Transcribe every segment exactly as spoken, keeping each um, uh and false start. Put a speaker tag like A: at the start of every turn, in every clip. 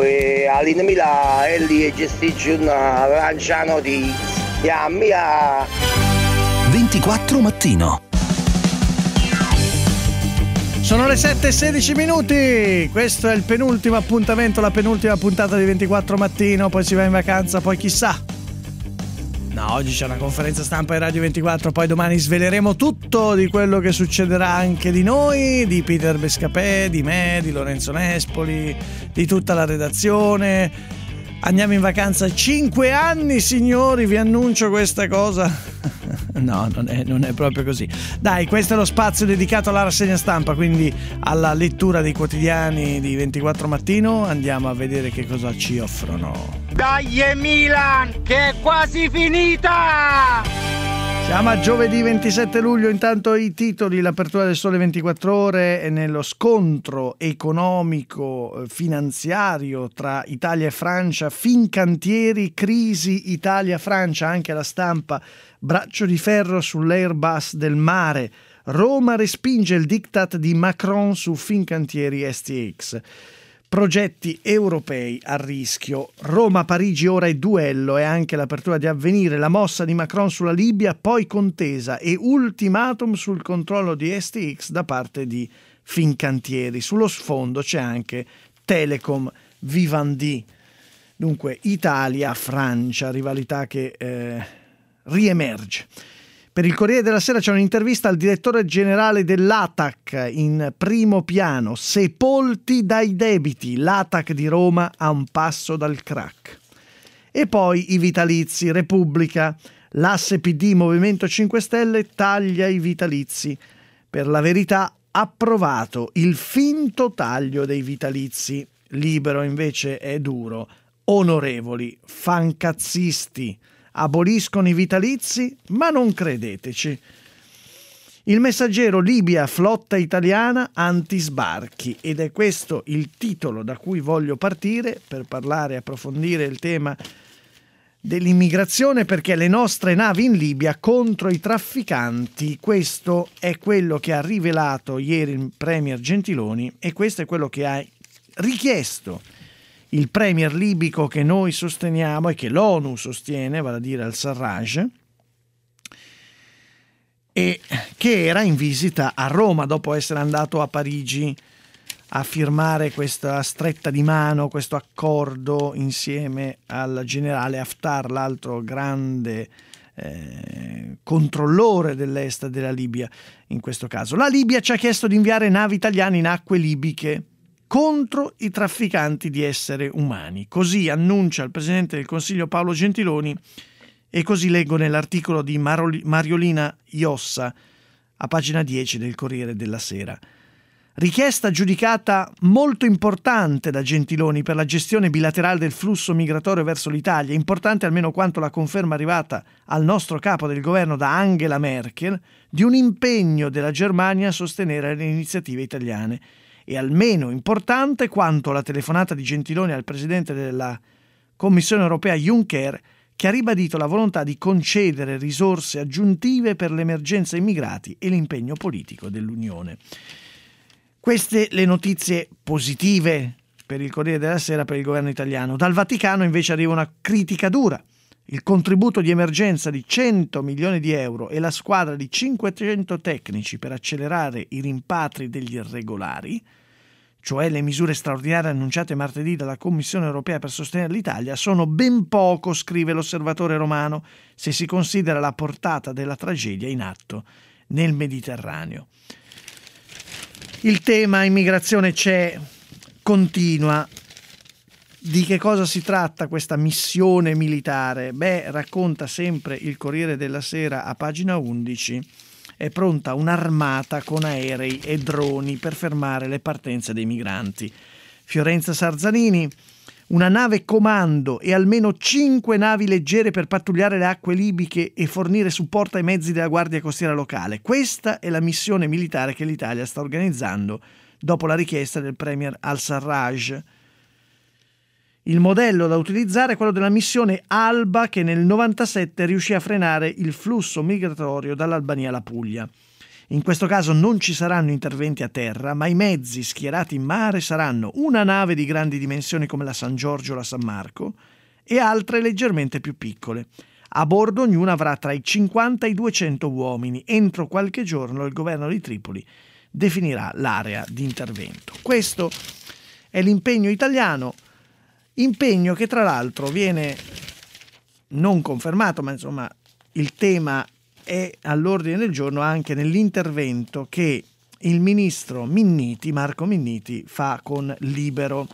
A: e all'indomila e lì e gestisce una lancia notizia mia.
B: ventiquattro mattino.
C: Sono le sette e sedici minuti, questo è il penultimo appuntamento, la penultima puntata di ventiquattro mattino, poi si va in vacanza, poi chissà. No, oggi c'è una conferenza stampa di Radio ventiquattro, poi domani sveleremo tutto di quello che succederà anche di noi, di Peter Bescapè, di me, di Lorenzo Nespoli, di tutta la redazione. Andiamo in vacanza cinque anni, signori, vi annuncio questa cosa. No, non è, non è proprio così. Dai, questo è lo spazio dedicato alla rassegna stampa, quindi alla lettura dei quotidiani di ventiquattro mattino. Andiamo a vedere che cosa ci offrono.
D: Dai Milan, che è quasi finita!
C: Siamo a giovedì ventisette luglio, intanto i titoli, l'apertura del Sole ventiquattro Ore è nello scontro economico finanziario tra Italia e Francia, Fincantieri, crisi Italia-Francia, anche la stampa, braccio di ferro sull'Airbus del mare, Roma respinge il diktat di Macron su Fincantieri S T X. Progetti europei a rischio. Roma-Parigi ora è duello e anche l'apertura di Avvenire, la mossa di Macron sulla Libia, poi contesa e ultimatum sul controllo di S T X da parte di Fincantieri. Sullo sfondo c'è anche Telecom Vivendi. Dunque Italia-Francia, rivalità che eh, riemerge. Per il Corriere della Sera c'è un'intervista al direttore generale dell'A T A C in primo piano. Sepolti dai debiti, l'A T A C di Roma a un passo dal crack. E poi i vitalizi, Repubblica, l'asse P D Movimento cinque Stelle taglia i vitalizi. Per la Verità, approvato il finto taglio dei vitalizi. Libero invece è duro. Onorevoli, fancazzisti. Aboliscono i vitalizi, ma non credeteci. Il Messaggero, Libia, flotta italiana antisbarchi, ed è questo il titolo da cui voglio partire per parlare e approfondire il tema dell'immigrazione, perché le nostre navi in Libia contro i trafficanti, questo è quello che ha rivelato ieri il premier Gentiloni e questo è quello che ha richiesto il premier libico che noi sosteniamo e che l'ONU sostiene, vale a dire al-Sarraj, e che era in visita a Roma dopo essere andato a Parigi a firmare questa stretta di mano, questo accordo insieme al generale Haftar, l'altro grande eh, controllore dell'est della Libia in questo caso. La Libia ci ha chiesto di inviare navi italiane in acque libiche contro i trafficanti di esseri umani. Così annuncia il Presidente del Consiglio Paolo Gentiloni e così leggo nell'articolo di Mariolina Iossa a pagina dieci del Corriere della Sera. Richiesta giudicata molto importante da Gentiloni per la gestione bilaterale del flusso migratorio verso l'Italia, importante almeno quanto la conferma arrivata al nostro capo del governo da Angela Merkel di un impegno della Germania a sostenere le iniziative italiane. E almeno importante quanto la telefonata di Gentiloni al presidente della Commissione europea Juncker, che ha ribadito la volontà di concedere risorse aggiuntive per l'emergenza immigrati e l'impegno politico dell'Unione. Queste le notizie positive per il Corriere della Sera, per il governo italiano. Dal Vaticano invece arriva una critica dura. Il contributo di emergenza di cento milioni di euro e la squadra di cinquecento tecnici per accelerare i rimpatri degli irregolari, cioè le misure straordinarie annunciate martedì dalla Commissione europea per sostenere l'Italia, sono ben poco, scrive l'Osservatore Romano, se si considera la portata della tragedia in atto nel Mediterraneo. Il tema immigrazione c'è, continua. Di che cosa si tratta questa missione militare? Beh, racconta sempre il Corriere della Sera a pagina undici. È pronta un'armata con aerei e droni per fermare le partenze dei migranti. Fiorenza Sarzanini, una nave comando e almeno cinque navi leggere per pattugliare le acque libiche e fornire supporto ai mezzi della Guardia Costiera locale. Questa è la missione militare che l'Italia sta organizzando dopo la richiesta del premier al-Sarraj. Il modello da utilizzare è quello della missione Alba, che nel novantasette riuscì a frenare il flusso migratorio dall'Albania alla Puglia. In questo caso non ci saranno interventi a terra, ma i mezzi schierati in mare saranno una nave di grandi dimensioni come la San Giorgio o la San Marco e altre leggermente più piccole. A bordo ognuna avrà tra i cinquanta e i duecento uomini. Entro qualche giorno il governo di Tripoli definirà l'area di intervento. Questo è l'impegno italiano, impegno che tra l'altro viene non confermato, ma insomma il tema è all'ordine del giorno anche nell'intervento che il ministro Minniti, Marco Minniti, fa con Libero.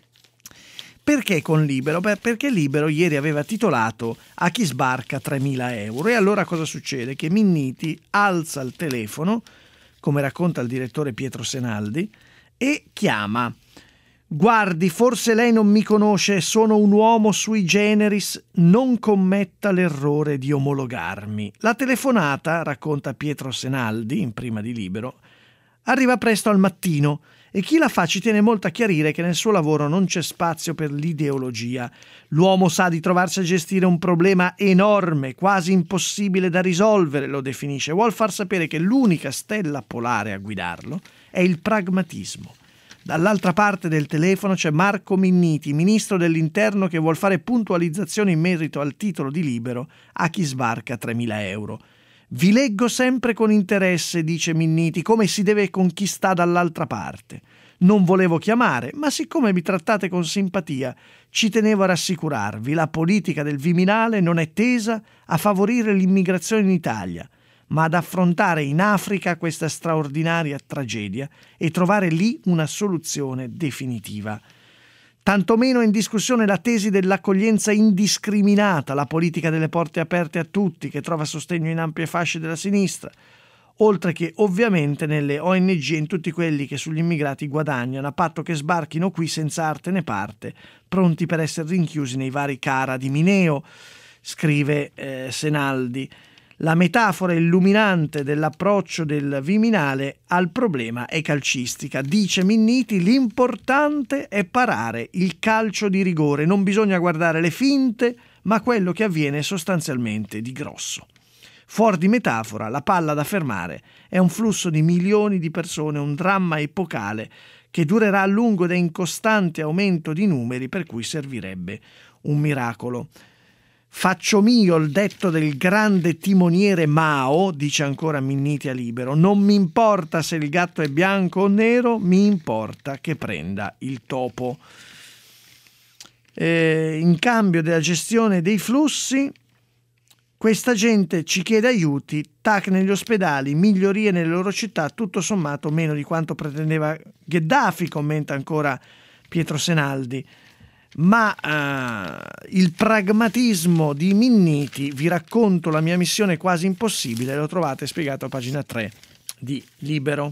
C: Perché con Libero? Beh, perché Libero ieri aveva titolato "A chi sbarca tremila euro". E allora cosa succede? Che Minniti alza il telefono, come racconta il direttore Pietro Senaldi, e chiama: "Guardi, forse lei non mi conosce, sono un uomo sui generis, non commetta l'errore di omologarmi". La telefonata, racconta Pietro Senaldi, in prima di Libero, arriva presto al mattino e chi la fa ci tiene molto a chiarire che nel suo lavoro non c'è spazio per l'ideologia. L'uomo sa di trovarsi a gestire un problema enorme, quasi impossibile da risolvere, lo definisce. Vuol far sapere che l'unica stella polare a guidarlo è il pragmatismo. Dall'altra parte del telefono c'è Marco Minniti, ministro dell'Interno, che vuol fare puntualizzazioni in merito al titolo di Libero "A chi sbarca tremila euro". "Vi leggo sempre con interesse", dice Minniti, "come si deve con chi sta dall'altra parte. Non volevo chiamare, ma siccome mi trattate con simpatia, ci tenevo a rassicurarvi. La politica del Viminale non è tesa a favorire l'immigrazione in Italia, ma ad affrontare in Africa questa straordinaria tragedia e trovare lì una soluzione definitiva. Tantomeno è in discussione la tesi dell'accoglienza indiscriminata, la politica delle porte aperte a tutti, che trova sostegno in ampie fasce della sinistra, oltre che ovviamente nelle O N G e in tutti quelli che sugli immigrati guadagnano, a patto che sbarchino qui senza arte né parte, pronti per essere rinchiusi nei vari CARA di Mineo", scrive eh, Senaldi. La metafora illuminante dell'approccio del Viminale al problema è calcistica. Dice Minniti: "L'importante è parare il calcio di rigore, non bisogna guardare le finte, ma quello che avviene sostanzialmente di grosso". Fuori di metafora, la palla da fermare è un flusso di milioni di persone, un dramma epocale che durerà a lungo ed è in costante aumento di numeri, per cui servirebbe un miracolo. "Faccio mio il detto del grande timoniere Mao", dice ancora Minniti a Libero, "non mi importa se il gatto è bianco o nero, mi importa che prenda il topo". Eh, in cambio della gestione dei flussi, questa gente ci chiede aiuti, tac negli ospedali, migliorie nelle loro città, tutto sommato meno di quanto pretendeva Gheddafi, commenta ancora Pietro Senaldi. Ma uh, il pragmatismo di Minniti, vi racconto la mia missione quasi impossibile, lo trovate spiegato a pagina tre di Libero.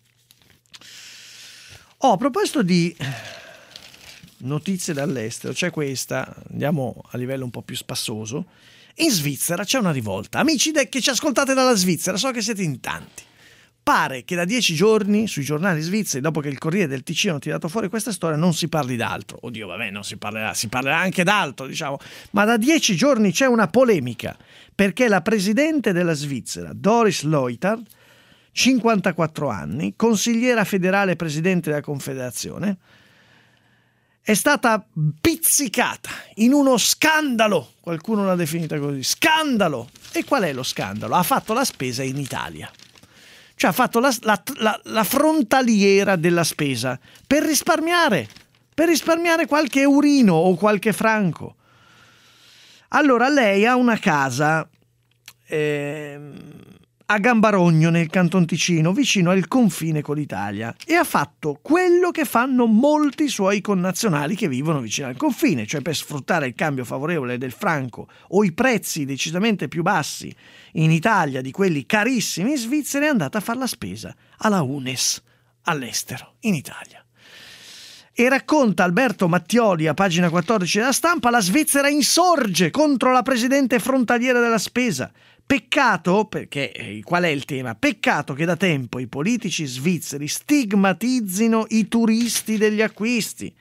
C: Oh, a proposito di notizie dall'estero, c'è questa, andiamo a livello un po' più spassoso. In Svizzera c'è una rivolta. Amici che ci ascoltate dalla Svizzera, so che siete in tanti. Pare che da dieci giorni sui giornali svizzeri, dopo che il Corriere del Ticino ha tirato fuori questa storia, non si parli d'altro. Oddio, vabbè, non si parlerà, si parlerà anche d'altro, diciamo. Ma da dieci giorni c'è una polemica, perché la presidente della Svizzera, Doris Leuthard, cinquantaquattro anni, consigliera federale presidente della Confederazione, è stata pizzicata in uno scandalo, qualcuno l'ha definita così, scandalo. E qual è lo scandalo? Ha fatto la spesa in Italia. Cioè ha fatto la, la, la, la frontaliera della spesa per risparmiare, per risparmiare qualche eurino o qualche franco. Allora lei ha una casa eh, a Gambarogno nel Canton Ticino, vicino al confine con l'Italia, e ha fatto quello che fanno molti suoi connazionali che vivono vicino al confine, cioè per sfruttare il cambio favorevole del franco o i prezzi decisamente più bassi in Italia di quelli carissimi in Svizzera, è andata a fare la spesa alla Unes all'estero, in Italia. E racconta Alberto Mattioli a pagina quattordici della Stampa: la Svizzera insorge contro la presidente frontaliera della spesa. Peccato, perché qual è il tema? Peccato che da tempo i politici svizzeri stigmatizzino i turisti degli acquisti.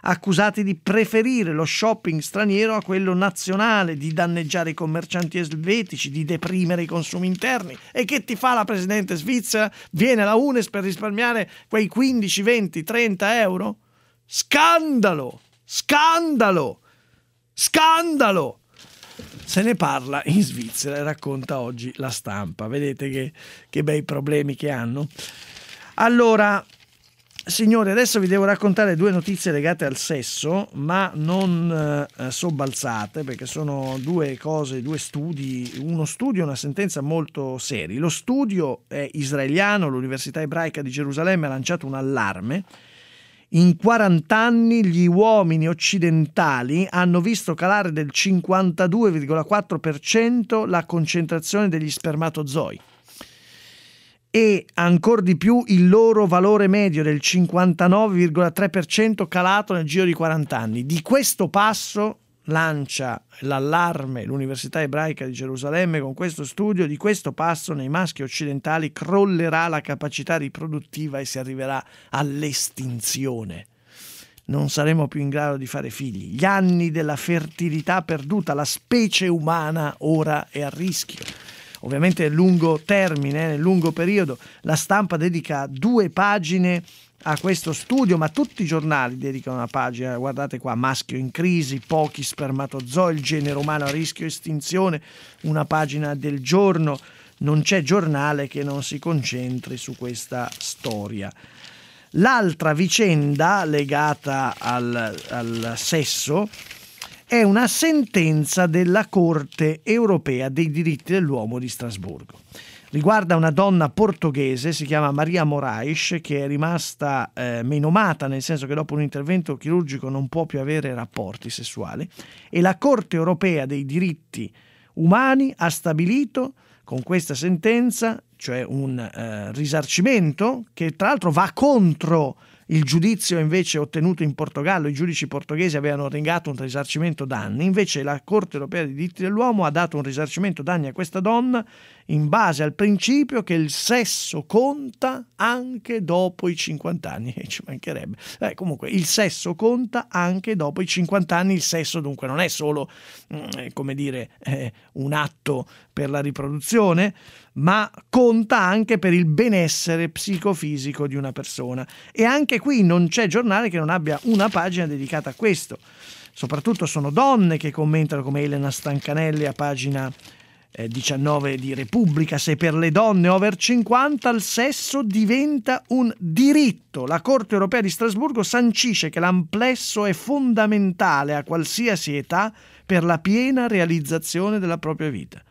C: accusati di preferire lo shopping straniero a quello nazionale, di danneggiare i commercianti elvetici, di deprimere i consumi interni. E che ti fa la presidente svizzera? Viene la UNES per risparmiare quei quindici, venti, trenta euro? Scandalo! Scandalo! Scandalo! Se ne parla in Svizzera e racconta oggi La Stampa. Vedete che, che bei problemi che hanno. Allora, signori, adesso vi devo raccontare due notizie legate al sesso, ma non eh, sobbalzate, perché sono due cose, due studi, uno studio e una sentenza molto seri. Lo studio è israeliano, l'Università Ebraica di Gerusalemme ha lanciato un allarme. In quaranta anni gli uomini occidentali hanno visto calare del cinquantadue virgola quattro per cento la concentrazione degli spermatozoi e ancor di più il loro valore medio del cinquantanove virgola tre per cento calato nel giro di quaranta anni. Di questo passo lancia l'allarme l'Università Ebraica di Gerusalemme con questo studio: di questo passo nei maschi occidentali crollerà la capacità riproduttiva e si arriverà all'estinzione. Non saremo più in grado di fare figli. Gli anni della fertilità perduta, la specie umana ora è a rischio. Ovviamente nel lungo termine, nel lungo periodo. La Stampa dedica due pagine a questo studio, ma tutti i giornali dedicano una pagina. Guardate qua: maschio in crisi, pochi spermatozoi, il genere umano a rischio estinzione, una pagina del giorno. Non c'è giornale che non si concentri su questa storia. L'altra vicenda legata al, al sesso è una sentenza della Corte Europea dei diritti dell'uomo di Strasburgo. Riguarda una donna portoghese, si chiama Maria Moraes, che è rimasta eh, menomata, nel senso che dopo un intervento chirurgico non può più avere rapporti sessuali, e la Corte Europea dei diritti umani ha stabilito con questa sentenza, cioè un eh, risarcimento che tra l'altro va contro il giudizio invece ottenuto in Portogallo. I giudici portoghesi avevano negato un risarcimento danni, invece la Corte Europea dei diritti dell'uomo ha dato un risarcimento danni a questa donna in base al principio che il sesso conta anche dopo i cinquanta anni. E ci mancherebbe. Eh, comunque il sesso conta anche dopo i cinquanta anni. Il sesso dunque non è solo eh, come dire eh, un atto per la riproduzione, ma conta anche per il benessere psicofisico di una persona. E anche qui non c'è giornale che non abbia una pagina dedicata a questo. Soprattutto sono donne che commentano, come Elena Stancanelli a pagina eh, diciannove di Repubblica: se per le donne over cinquanta il sesso diventa un diritto. La Corte Europea di Strasburgo sancisce che l'amplesso è fondamentale a qualsiasi età per la piena realizzazione della propria vita.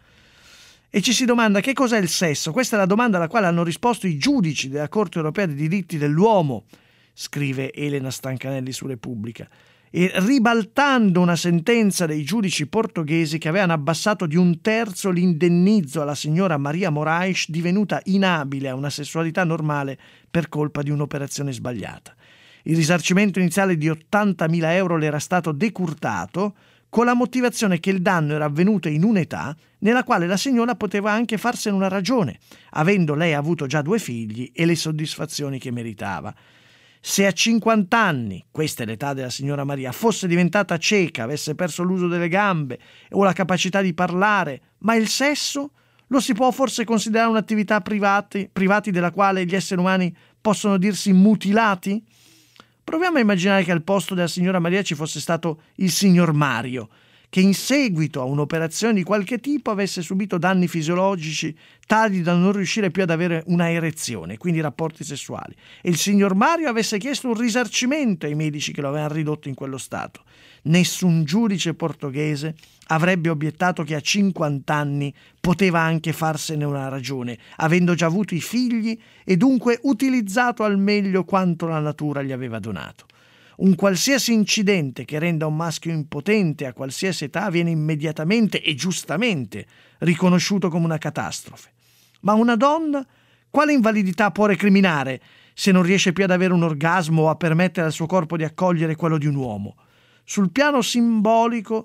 C: E ci si domanda: che cos'è il sesso? Questa è la domanda alla quale hanno risposto i giudici della Corte Europea dei diritti dell'uomo, scrive Elena Stancanelli su Repubblica, e ribaltando una sentenza dei giudici portoghesi che avevano abbassato di un terzo l'indennizzo alla signora Maria Moraes, divenuta inabile a una sessualità normale per colpa di un'operazione sbagliata. Il risarcimento iniziale di ottantamila euro le era stato decurtato con la motivazione che il danno era avvenuto in un'età nella quale la signora poteva anche farsene una ragione, avendo lei avuto già due figli e le soddisfazioni che meritava. Se a cinquanta anni, questa è l'età della signora Maria, fosse diventata cieca, avesse perso l'uso delle gambe o la capacità di parlare, ma il sesso lo si può forse considerare un'attività privati, privati della quale gli esseri umani possono dirsi mutilati? Proviamo a immaginare che al posto della signora Maria ci fosse stato il signor Mario, che in seguito a un'operazione di qualche tipo avesse subito danni fisiologici tali da non riuscire più ad avere una erezione, quindi rapporti sessuali, e il signor Mario avesse chiesto un risarcimento ai medici che lo avevano ridotto in quello stato. Nessun giudice portoghese avrebbe obiettato che a cinquanta anni poteva anche farsene una ragione, avendo già avuto i figli e dunque utilizzato al meglio quanto la natura gli aveva donato. Un qualsiasi incidente che renda un maschio impotente a qualsiasi età viene immediatamente e giustamente riconosciuto come una catastrofe. Ma una donna quale invalidità può recriminare se non riesce più ad avere un orgasmo o a permettere al suo corpo di accogliere quello di un uomo? Sul piano simbolico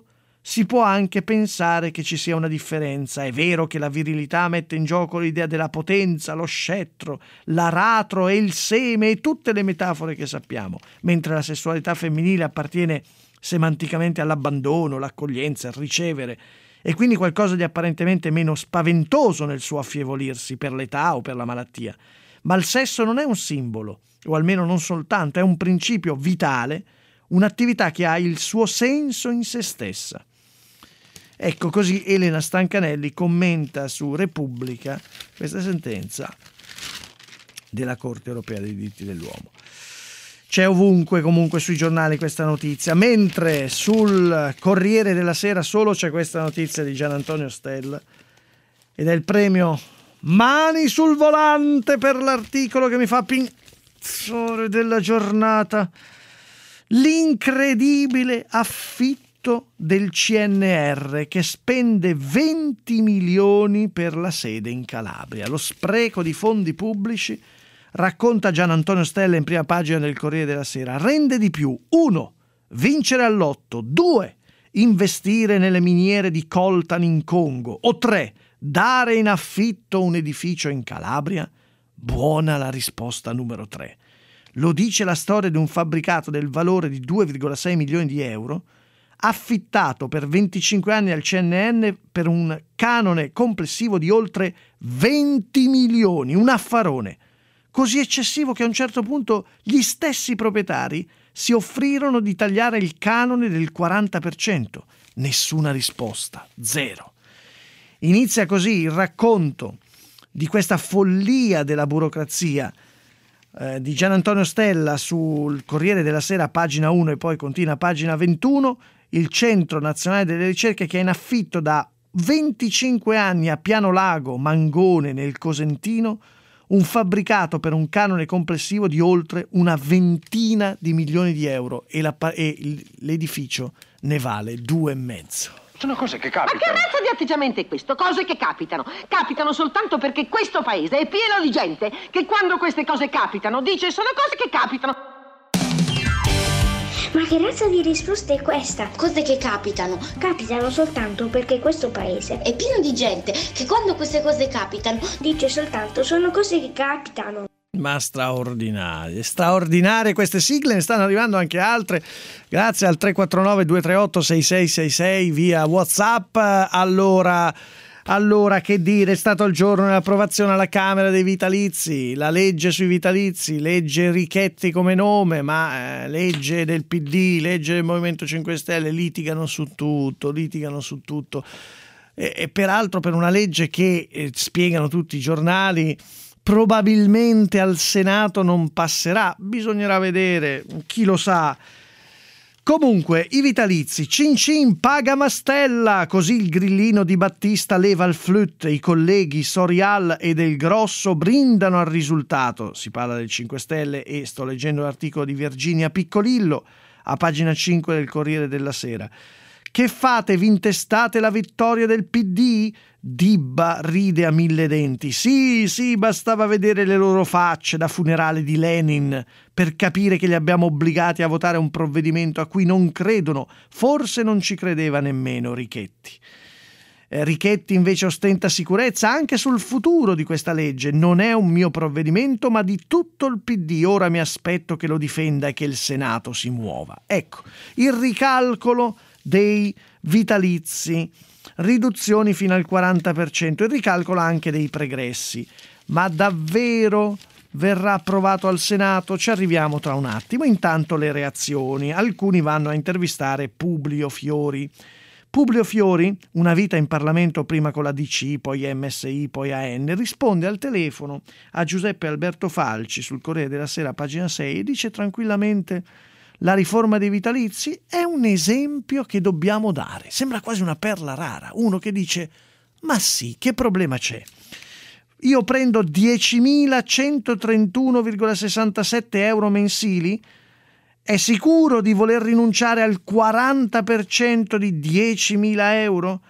C: si può anche pensare che ci sia una differenza. È vero che la virilità mette in gioco l'idea della potenza, lo scettro, l'aratro e il seme e tutte le metafore che sappiamo, mentre la sessualità femminile appartiene semanticamente all'abbandono, l'accoglienza, il ricevere, e quindi qualcosa di apparentemente meno spaventoso nel suo affievolirsi per l'età o per la malattia. Ma il sesso non è un simbolo, o almeno non soltanto, è un principio vitale, un'attività che ha il suo senso in se stessa. Ecco, così Elena Stancanelli commenta su Repubblica questa sentenza della Corte Europea dei diritti dell'uomo. C'è ovunque comunque sui giornali questa notizia, mentre sul Corriere della Sera solo c'è questa notizia di Gian Antonio Stella ed è il premio Mani sul volante per l'articolo che mi fa pinzore della giornata. L'incredibile affitto del C N R che spende venti milioni per la sede in Calabria. Lo spreco di fondi pubblici, racconta Gian Antonio Stella in prima pagina del Corriere della Sera, rende di più: uno vincere all'otto, due investire nelle miniere di coltan in Congo, o tre dare in affitto un edificio in Calabria? Buona la risposta numero tre. Lo dice la storia di un fabbricato del valore di due virgola sei milioni di euro, affittato per venticinque anni al C N N per un canone complessivo di oltre venti milioni, un affarone, così eccessivo che a un certo punto gli stessi proprietari si offrirono di tagliare il canone del quaranta per cento. Nessuna risposta, zero. Inizia così il racconto di questa follia della burocrazia eh, di Gian Antonio Stella sul Corriere della Sera, pagina uno, e poi continua a pagina ventuno. Il Centro Nazionale delle Ricerche, che è in affitto da venticinque anni a Piano Lago, Mangone, nel Cosentino, un fabbricato per un canone complessivo di oltre una ventina di milioni di euro, e, la, e l'edificio ne vale due e mezzo.
E: Sono cose che capitano.
F: Ma che razza di atteggiamento è questo? Cose che capitano. Capitano soltanto perché questo paese è pieno di gente che quando queste cose capitano dice sono cose che capitano.
G: Ma che razza di risposta è questa? Cose che capitano. Capitano soltanto perché questo paese è pieno di gente che quando queste cose capitano dice soltanto sono cose che capitano.
C: Ma straordinarie, straordinarie queste sigle, ne stanno arrivando anche altre, grazie al tre quattro nove due tre otto sei sei sei sei via WhatsApp. Allora, allora che dire, è stato il giorno dell'approvazione alla Camera dei vitalizi, la legge sui vitalizi, legge Richetti come nome, ma eh, legge del P D, legge del Movimento cinque Stelle, litigano su tutto, litigano su tutto. E, e peraltro per una legge che, eh, spiegano tutti i giornali, probabilmente al Senato non passerà, bisognerà vedere, chi lo sa. Comunque, i vitalizi, cin cin paga Mastella, così il grillino di Battista leva il flûte, i colleghi Sorial e Del Grosso brindano al risultato. Si parla del cinque Stelle e sto leggendo l'articolo di Virginia Piccolillo a pagina cinque del Corriere della Sera. Che fate, vi intestate la vittoria del P D? Dibba ride a mille denti. Sì, sì, bastava vedere le loro facce da funerale di Lenin per capire che li abbiamo obbligati a votare un provvedimento a cui non credono, forse non ci credeva nemmeno Richetti. Eh, Richetti invece ostenta sicurezza anche sul futuro di questa legge. Non è un mio provvedimento, ma di tutto il P D. Ora mi aspetto che lo difenda e che il Senato si muova. Ecco, il ricalcolo dei vitalizi, riduzioni fino al quaranta per cento, il ricalcolo anche dei pregressi. Ma davvero verrà approvato al Senato? Ci arriviamo tra un attimo. Intanto le reazioni. Alcuni vanno a intervistare Publio Fiori. Publio Fiori, una vita in Parlamento prima con la D C, poi M S I, poi A N, risponde al telefono a Giuseppe Alberto Falci sul Corriere della Sera, pagina sei, e dice tranquillamente: la riforma dei vitalizi è un esempio che dobbiamo dare. Sembra quasi una perla rara. Uno che dice: ma sì, che problema c'è? Io prendo diecimilacentotrentuno virgola sessantasette euro mensili. È sicuro di voler rinunciare al quaranta per cento di diecimila euro?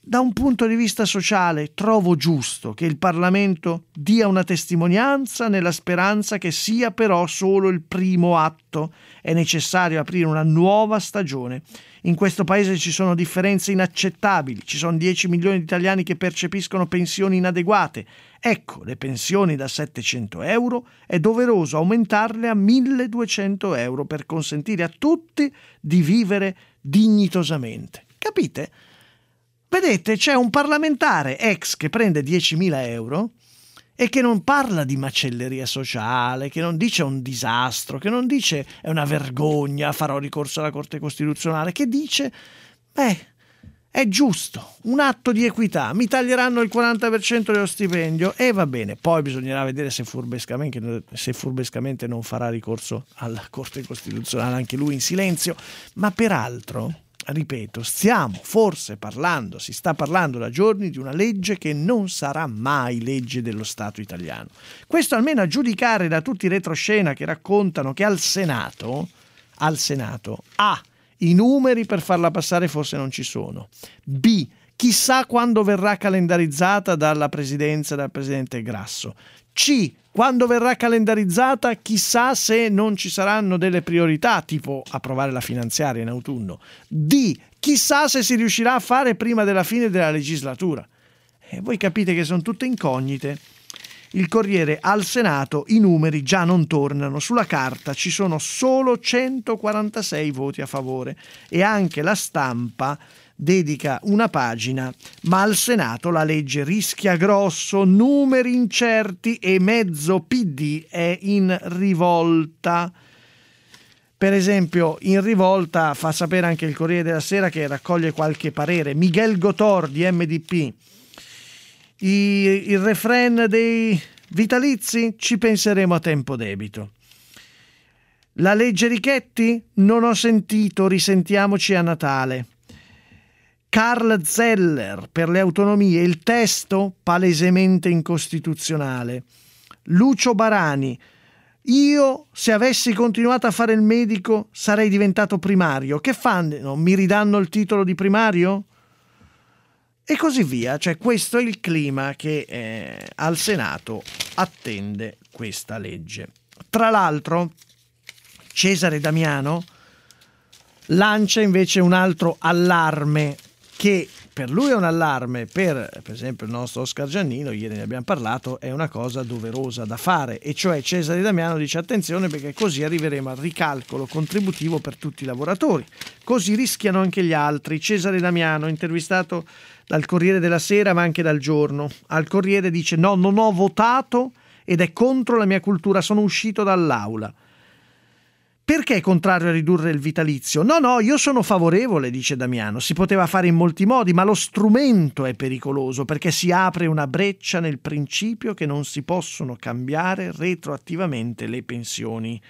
C: Da un punto di vista sociale trovo giusto che il Parlamento dia una testimonianza nella speranza che sia però solo il primo atto. È necessario aprire una nuova stagione. In questo paese ci sono differenze inaccettabili, ci sono dieci milioni di italiani che percepiscono pensioni inadeguate. Ecco, le pensioni da settecento euro è doveroso aumentarle a milleduecento euro per consentire a tutti di vivere dignitosamente. Capite? Vedete, c'è un parlamentare ex che prende diecimila euro e che non parla di macelleria sociale, che non dice un disastro, che non dice è una vergogna, farò ricorso alla Corte Costituzionale, che dice, beh, è giusto, un atto di equità, mi taglieranno il quaranta per cento dello stipendio e va bene. Poi bisognerà vedere se furbescamente, se furbescamente non farà ricorso alla Corte Costituzionale, anche lui in silenzio, ma peraltro... Ripeto, stiamo forse parlando, si sta parlando da giorni di una legge che non sarà mai legge dello Stato italiano. Questo almeno a giudicare da tutti i retroscena che raccontano che al Senato, al Senato, A, i numeri per farla passare forse non ci sono, B, chissà quando verrà calendarizzata dalla presidenza dal presidente Grasso, C, quando verrà calendarizzata chissà se non ci saranno delle priorità, tipo approvare la finanziaria in autunno. D, chissà se si riuscirà a fare prima della fine della legislatura. E voi capite che sono tutte incognite. Il Corriere: al Senato i numeri già non tornano, sulla carta ci sono solo centoquarantasei voti a favore, e anche La Stampa dedica una pagina, ma al Senato la legge rischia grosso, numeri incerti e mezzo P D è in rivolta. Per esempio, in rivolta fa sapere anche il Corriere della Sera, che raccoglie qualche parere. Miguel Gotor di M D P: I, il refrain dei vitalizi? Ci penseremo a tempo debito. La legge Richetti? Non ho sentito, risentiamoci a Natale. Carl Zeller per le autonomie: il testo palesemente incostituzionale. Lucio Barani: io se avessi continuato a fare il medico sarei diventato primario. Che fanno? Mi ridanno il titolo di primario? E così via. Cioè, questo è il clima che eh, al Senato attende questa legge. Tra l'altro Cesare Damiano lancia invece un altro allarme, che per lui è un allarme, per per esempio il nostro Oscar Giannino, ieri ne abbiamo parlato, è una cosa doverosa da fare, e cioè Cesare Damiano dice: attenzione, perché così arriveremo al ricalcolo contributivo per tutti i lavoratori, così rischiano anche gli altri. Cesare Damiano, intervistato dal Corriere della Sera ma anche dal Giorno. Al Corriere dice: no, non ho votato ed è contro la mia cultura, sono uscito dall'aula. Perché è contrario a ridurre il vitalizio? No, no, io sono favorevole, dice Damiano. Si poteva fare in molti modi, ma lo strumento è pericoloso perché si apre una breccia nel principio che non si possono cambiare retroattivamente le pensioni.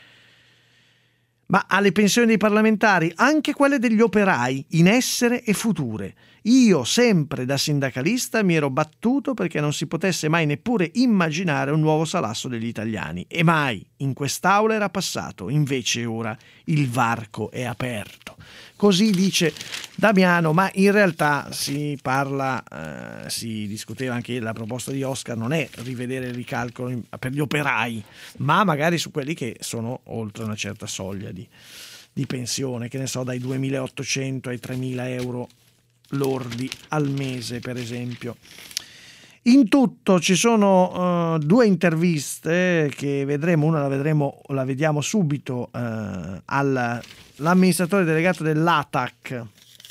C: Ma alle pensioni dei parlamentari, anche quelle degli operai, in essere e future. Io, sempre da sindacalista, mi ero battuto perché non si potesse mai neppure immaginare un nuovo salasso degli italiani. E mai in quest'aula era passato. Invece ora il varco è aperto. Così dice Damiano, ma in realtà si parla, eh, si discuteva anche la proposta di Oscar, non è rivedere il ricalcolo per gli operai, ma magari su quelli che sono oltre una certa soglia di, di pensione, che ne so, dai duemilaottocento ai tremila euro lordi al mese, per esempio. In tutto ci sono uh, due interviste che vedremo, una la vedremo, la vediamo subito, uh, all'amministratore delegato dell'A T A C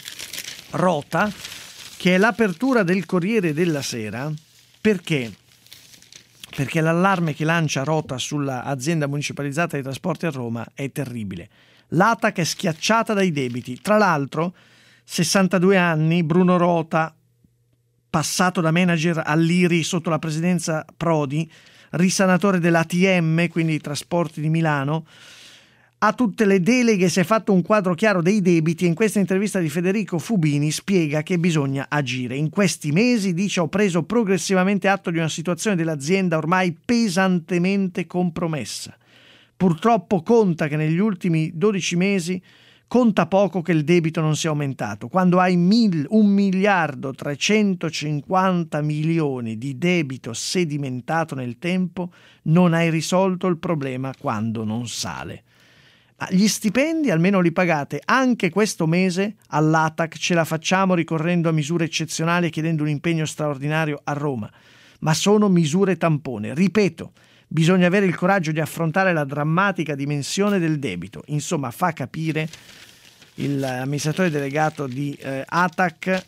C: Rota, che è l'apertura del Corriere della Sera. Perché? Perché l'allarme che lancia Rota sull'azienda municipalizzata dei trasporti a Roma è terribile. L'A T A C è schiacciata dai debiti. Tra l'altro, sessantadue anni, Bruno Rota, passato da manager all'I R I sotto la presidenza Prodi, risanatore dell'A T M, quindi i trasporti di Milano, ha tutte le deleghe, si è fatto un quadro chiaro dei debiti, e in questa intervista di Federico Fubini spiega che bisogna agire. In questi mesi, dice, ho preso progressivamente atto di una situazione dell'azienda ormai pesantemente compromessa. Purtroppo conta che negli ultimi dodici mesi conta poco che il debito non sia aumentato. Quando hai mil, un miliardo trecentocinquanta milioni di debito sedimentato nel tempo, non hai risolto il problema quando non sale. Ma gli stipendi almeno li pagate anche questo mese all'A T A C, ce la facciamo ricorrendo a misure eccezionali e chiedendo un impegno straordinario a Roma. Ma sono misure tampone. Ripeto, bisogna avere il coraggio di affrontare la drammatica dimensione del debito. Insomma, fa capire l'amministratore delegato di eh, A T A C,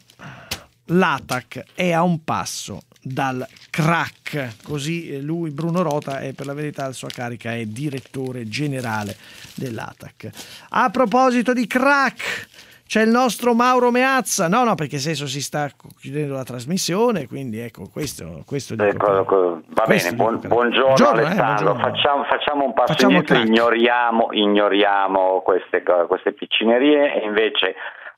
C: l'A T A C è a un passo dal crack, così lui, Bruno Rota, e per la verità la sua carica è direttore generale dell'A T A C. A proposito di crack, c'è il nostro Mauro Meazza. No, no, perché adesso si sta chiudendo la trasmissione, quindi ecco, questo, questo dico,
E: ecco, va
C: questo
E: bene,
C: dico,
E: buongiorno, buongiorno Alessandro, eh, buongiorno. Facciamo, facciamo un passo
C: facciamo
E: indietro, ignoriamo, ignoriamo queste, queste piccinerie e invece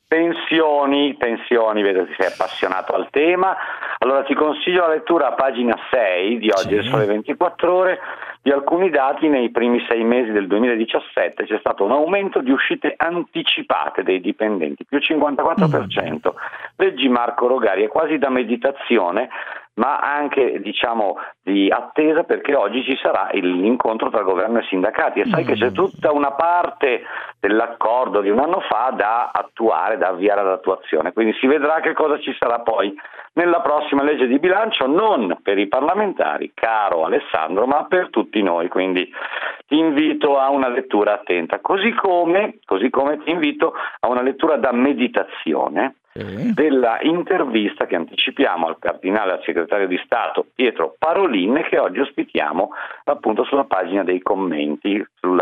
E: pensioni, pensioni, vedo che sei appassionato al tema. Allora ti consiglio la lettura a pagina sei di oggi, del Sole ventiquattro Ore, di alcuni dati. Nei primi sei mesi del duemiladiciassette c'è stato un aumento di uscite anticipate dei dipendenti, più cinquantaquattro per cento. Leggi Marco Rogari, è quasi da meditazione, ma anche diciamo di attesa, perché oggi ci sarà l'incontro tra governo e sindacati e sai mm. che c'è tutta una parte dell'accordo di un anno fa da attuare, da avviare ad attuazione, quindi si vedrà che cosa ci sarà poi nella prossima legge di bilancio, non per i parlamentari, caro Alessandro, ma per tutti noi, quindi ti invito a una lettura attenta, così come, così come ti invito a una lettura da meditazione sì. della intervista che anticipiamo al cardinale, al segretario di Stato Pietro Parolin, che oggi ospitiamo appunto sulla pagina dei commenti, sul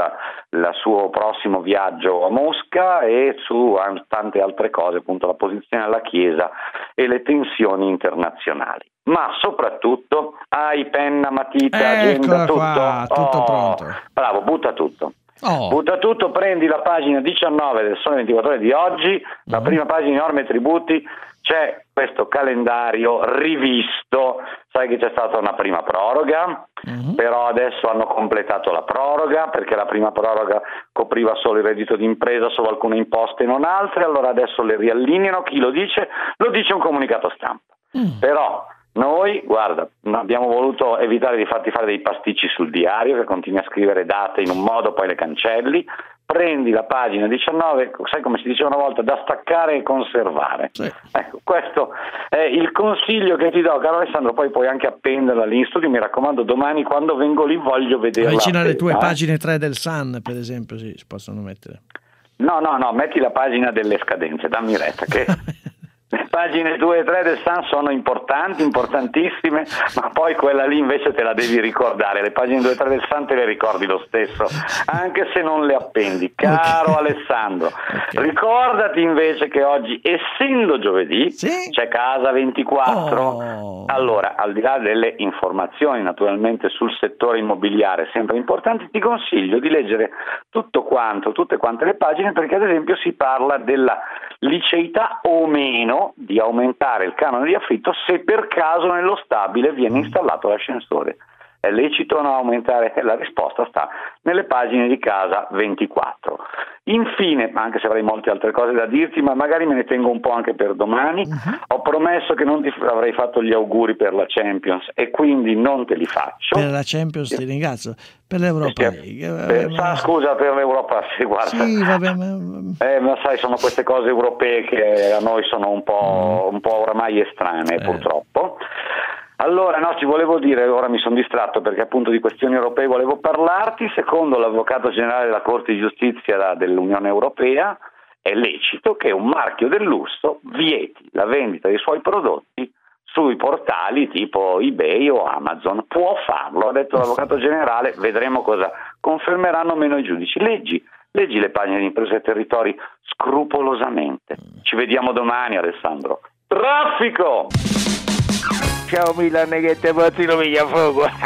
E: suo prossimo viaggio a Mosca e su tante altre cose, appunto la posizione della Chiesa e le tensioni internazionali. Ma soprattutto hai penna, matita, agenda, tutto?
C: Qua, tutto
E: oh,
C: pronto.
E: Bravo, butta tutto.
C: Oh.
E: Butta tutto, prendi la pagina diciannove del Sole ventiquattro Ore di oggi, la prima pagina norme e tributi, c'è questo calendario rivisto, sai che c'è stata una prima proroga, uh-huh. però adesso hanno completato la proroga perché la prima proroga copriva solo il reddito d'impresa, solo alcune imposte e non altre, allora adesso le riallineano, chi lo dice? Lo dice un comunicato stampa, uh-huh. però noi, guarda, abbiamo voluto evitare di farti fare dei pasticci sul diario, che continui a scrivere date in un modo, poi le cancelli. Prendi la pagina diciannove, sai come si diceva una volta, da staccare e conservare. Sì. Ecco, questo è il consiglio che ti do, caro Alessandro, poi puoi anche appenderla lì in studio, mi raccomando, domani quando vengo lì voglio vederla.
C: Vicino alle tue eh? pagine tre del Sun, per esempio, sì, si possono mettere.
E: No, no, no, metti la pagina delle scadenze, dammi retta, che... Le pagine due e tre del Sun sono importanti, importantissime, ma poi quella lì invece te la devi ricordare. Le pagine due e tre del Sun te le ricordi lo stesso, anche se non le appendi. Caro okay. Alessandro, okay. ricordati invece che oggi, essendo giovedì, sì? c'è Casa ventiquattro. Oh. Allora, al di là delle informazioni naturalmente sul settore immobiliare sempre importanti, ti consiglio di leggere tutto quanto, tutte quante le pagine, perché ad esempio si parla della liceità o meno di aumentare il canone di affitto se per caso nello stabile viene installato l'ascensore. È lecito o no aumentare? La risposta sta nelle pagine di Casa ventiquattro. Infine, anche se avrei molte altre cose da dirti, ma magari me ne tengo un po' anche per domani, uh-huh. ho promesso che non ti avrei fatto gli auguri per la Champions e quindi non te li faccio.
C: Per la Champions ti ringrazio, per l'Europa League.
E: Per, sa, scusa, per l'Europa, sì, guarda.
C: Sì, vabbè, ma...
E: Eh, ma sai, sono queste cose europee che a noi sono un po', uh-huh. un po' oramai estranee, eh. purtroppo. Allora, no, ti volevo dire, ora mi sono distratto perché appunto di questioni europee volevo parlarti. Secondo l'Avvocato Generale della Corte di Giustizia dell'Unione Europea è lecito che un marchio del lusso vieti la vendita dei suoi prodotti sui portali tipo eBay o Amazon. Può farlo, ha detto l'Avvocato Generale, vedremo cosa confermeranno meno i giudici. Leggi, leggi le pagine di Impresa e Territori scrupolosamente. Ci vediamo domani, Alessandro. Traffico!
D: Ciao Milan, che te porti lo miglia fuoco.
C: Eh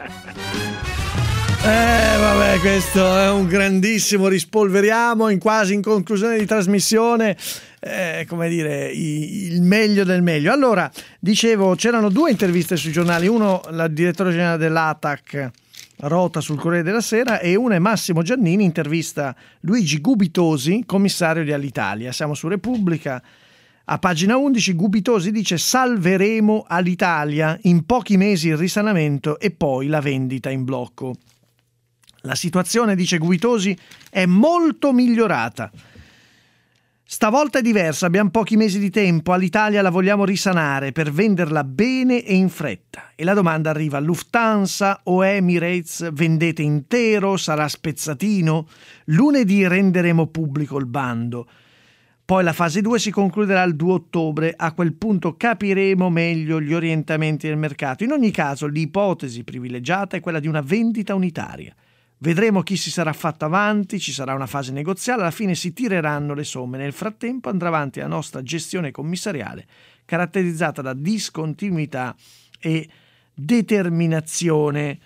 C: vabbè, questo è un grandissimo rispolveriamo in quasi in conclusione di trasmissione, eh, come dire, i, il meglio del meglio. Allora, dicevo, c'erano due interviste sui giornali, uno, la direttore generale dell'A T A C Rota sul Corriere della Sera, e una è Massimo Giannini, intervista Luigi Gubitosi, commissario di Alitalia. Siamo su Repubblica. A pagina undici Gubitosi dice: salveremo Alitalia, in pochi mesi il risanamento e poi la vendita in blocco. La situazione, dice Gubitosi, è molto migliorata. Stavolta è diversa, abbiamo pochi mesi di tempo, Alitalia la vogliamo risanare per venderla bene e in fretta. E la domanda arriva: Lufthansa o Emirates vendete intero, sarà spezzatino? Lunedì renderemo pubblico il bando. Poi la fase due si concluderà il due ottobre, a quel punto capiremo meglio gli orientamenti del mercato. In ogni caso l'ipotesi privilegiata è quella di una vendita unitaria. Vedremo chi si sarà fatto avanti, ci sarà una fase negoziale, alla fine si tireranno le somme. Nel frattempo andrà avanti la nostra gestione commissariale, caratterizzata da discontinuità e determinazione.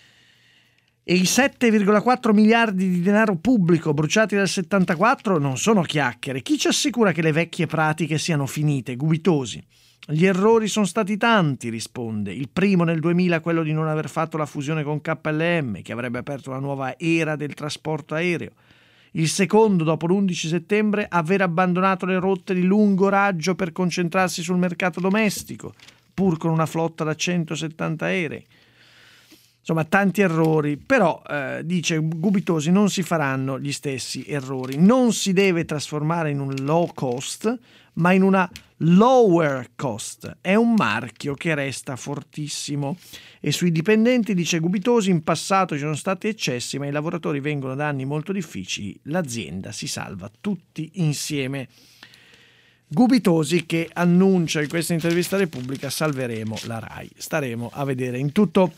C: E i sette virgola quattro miliardi di denaro pubblico bruciati dal settantaquattro non sono chiacchiere. Chi ci assicura che le vecchie pratiche siano finite? Gubitosi. Gli errori sono stati tanti, risponde. Il primo nel duemila, quello di non aver fatto la fusione con K L M, che avrebbe aperto una nuova era del trasporto aereo. Il secondo, dopo l'undici settembre, aver abbandonato le rotte di lungo raggio per concentrarsi sul mercato domestico, pur con una flotta da centosettanta aerei. Insomma, tanti errori, però, eh, dice Gubitosi, non si faranno gli stessi errori. Non si deve trasformare in un low cost, ma in una lower cost. È un marchio che resta fortissimo. E sui dipendenti, dice Gubitosi, in passato ci sono stati eccessi, ma i lavoratori vengono da anni molto difficili. L'azienda si salva tutti insieme. Gubitosi che annuncia in questa intervista a Repubblica: salveremo la RAI. Staremo a vedere. In tutto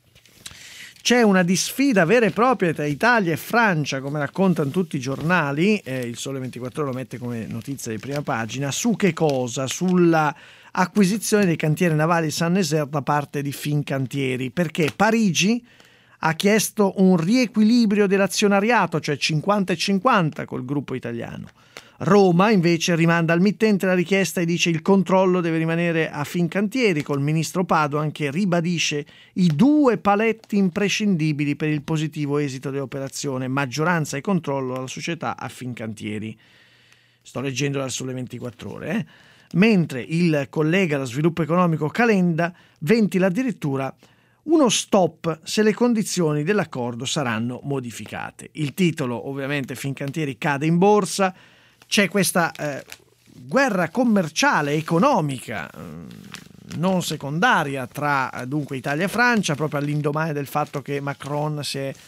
C: c'è una disfida vera e propria tra Italia e Francia, come raccontano tutti i giornali, eh, il Sole ventiquattro Ore lo mette come notizia di prima pagina. Su che cosa? Sulla acquisizione dei cantieri navali Saint-Nazaire da parte di Fincantieri, perché Parigi ha chiesto un riequilibrio dell'azionariato, cioè cinquanta e cinquanta col gruppo italiano. Roma invece rimanda al mittente la richiesta e dice: il controllo deve rimanere a Fincantieri, col ministro Padoan che ribadisce i due paletti imprescindibili per il positivo esito dell'operazione: maggioranza e controllo della società a Fincantieri. Sto leggendo dal Sole ventiquattro Ore, eh? Mentre il collega allo sviluppo economico Calenda ventila addirittura uno stop se le condizioni dell'accordo saranno modificate. Il titolo, ovviamente, Fincantieri cade in borsa. C'è questa eh, guerra commerciale, economica, eh, non secondaria tra dunque Italia e Francia, proprio all'indomani del fatto che Macron si è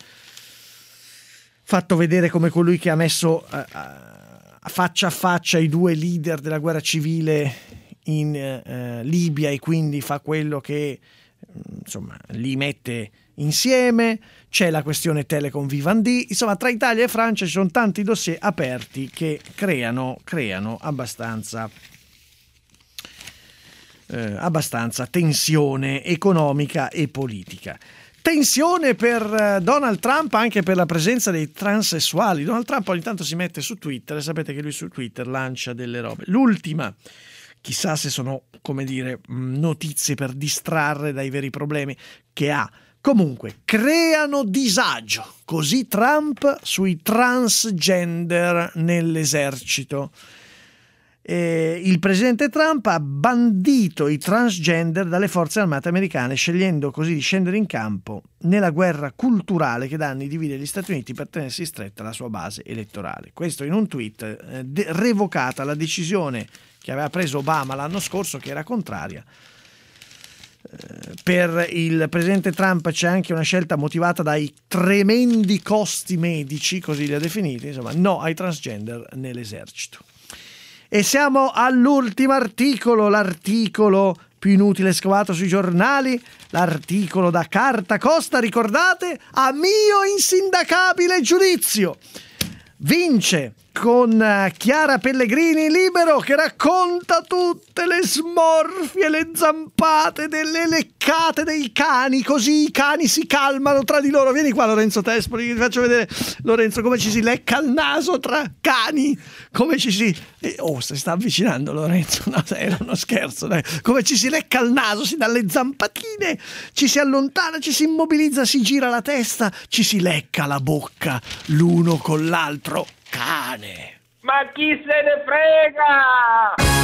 C: fatto vedere come colui che ha messo eh, faccia a faccia i due leader della guerra civile in eh, Libia, e quindi fa quello che insomma li mette insieme. C'è la questione Telecom Vivendi. Insomma, tra Italia e Francia ci sono tanti dossier aperti che creano, creano abbastanza eh, abbastanza tensione economica e politica. Tensione per Donald Trump anche per la presenza dei transessuali. Donald Trump ogni tanto si mette su Twitter, e sapete che lui su Twitter lancia delle robe. L'ultima, chissà se sono, come dire, notizie per distrarre dai veri problemi che ha. Comunque, creano disagio, così Trump sui transgender nell'esercito. Eh, il presidente Trump ha bandito i transgender dalle forze armate americane, scegliendo così di scendere in campo nella guerra culturale che da anni divide gli Stati Uniti per tenersi stretta la sua base elettorale. Questo in un tweet, eh, de- revocata la decisione che aveva preso Obama l'anno scorso, che era contraria. Per il presidente Trump c'è anche una scelta motivata dai tremendi costi medici, così li ha definiti, insomma, no ai transgender nell'esercito. E siamo all'ultimo articolo, l'articolo più inutile scavato sui giornali, l'articolo da Carta Costa, ricordate? A mio insindacabile giudizio vince con Chiara Pellegrini Libero, che racconta tutte le smorfie, le zampate, delle leccate dei cani, così i cani si calmano tra di loro. Vieni qua Lorenzo Tespoli, ti faccio vedere, Lorenzo, come ci si lecca il naso tra cani, come ci si... Oh, si sta avvicinando Lorenzo, no, era uno scherzo, dai. Come ci si lecca il naso, si dà le zampatine, ci si allontana, ci si immobilizza, si gira la testa, ci si lecca la bocca l'uno con l'altro. Cane.
D: Ma chi se ne frega?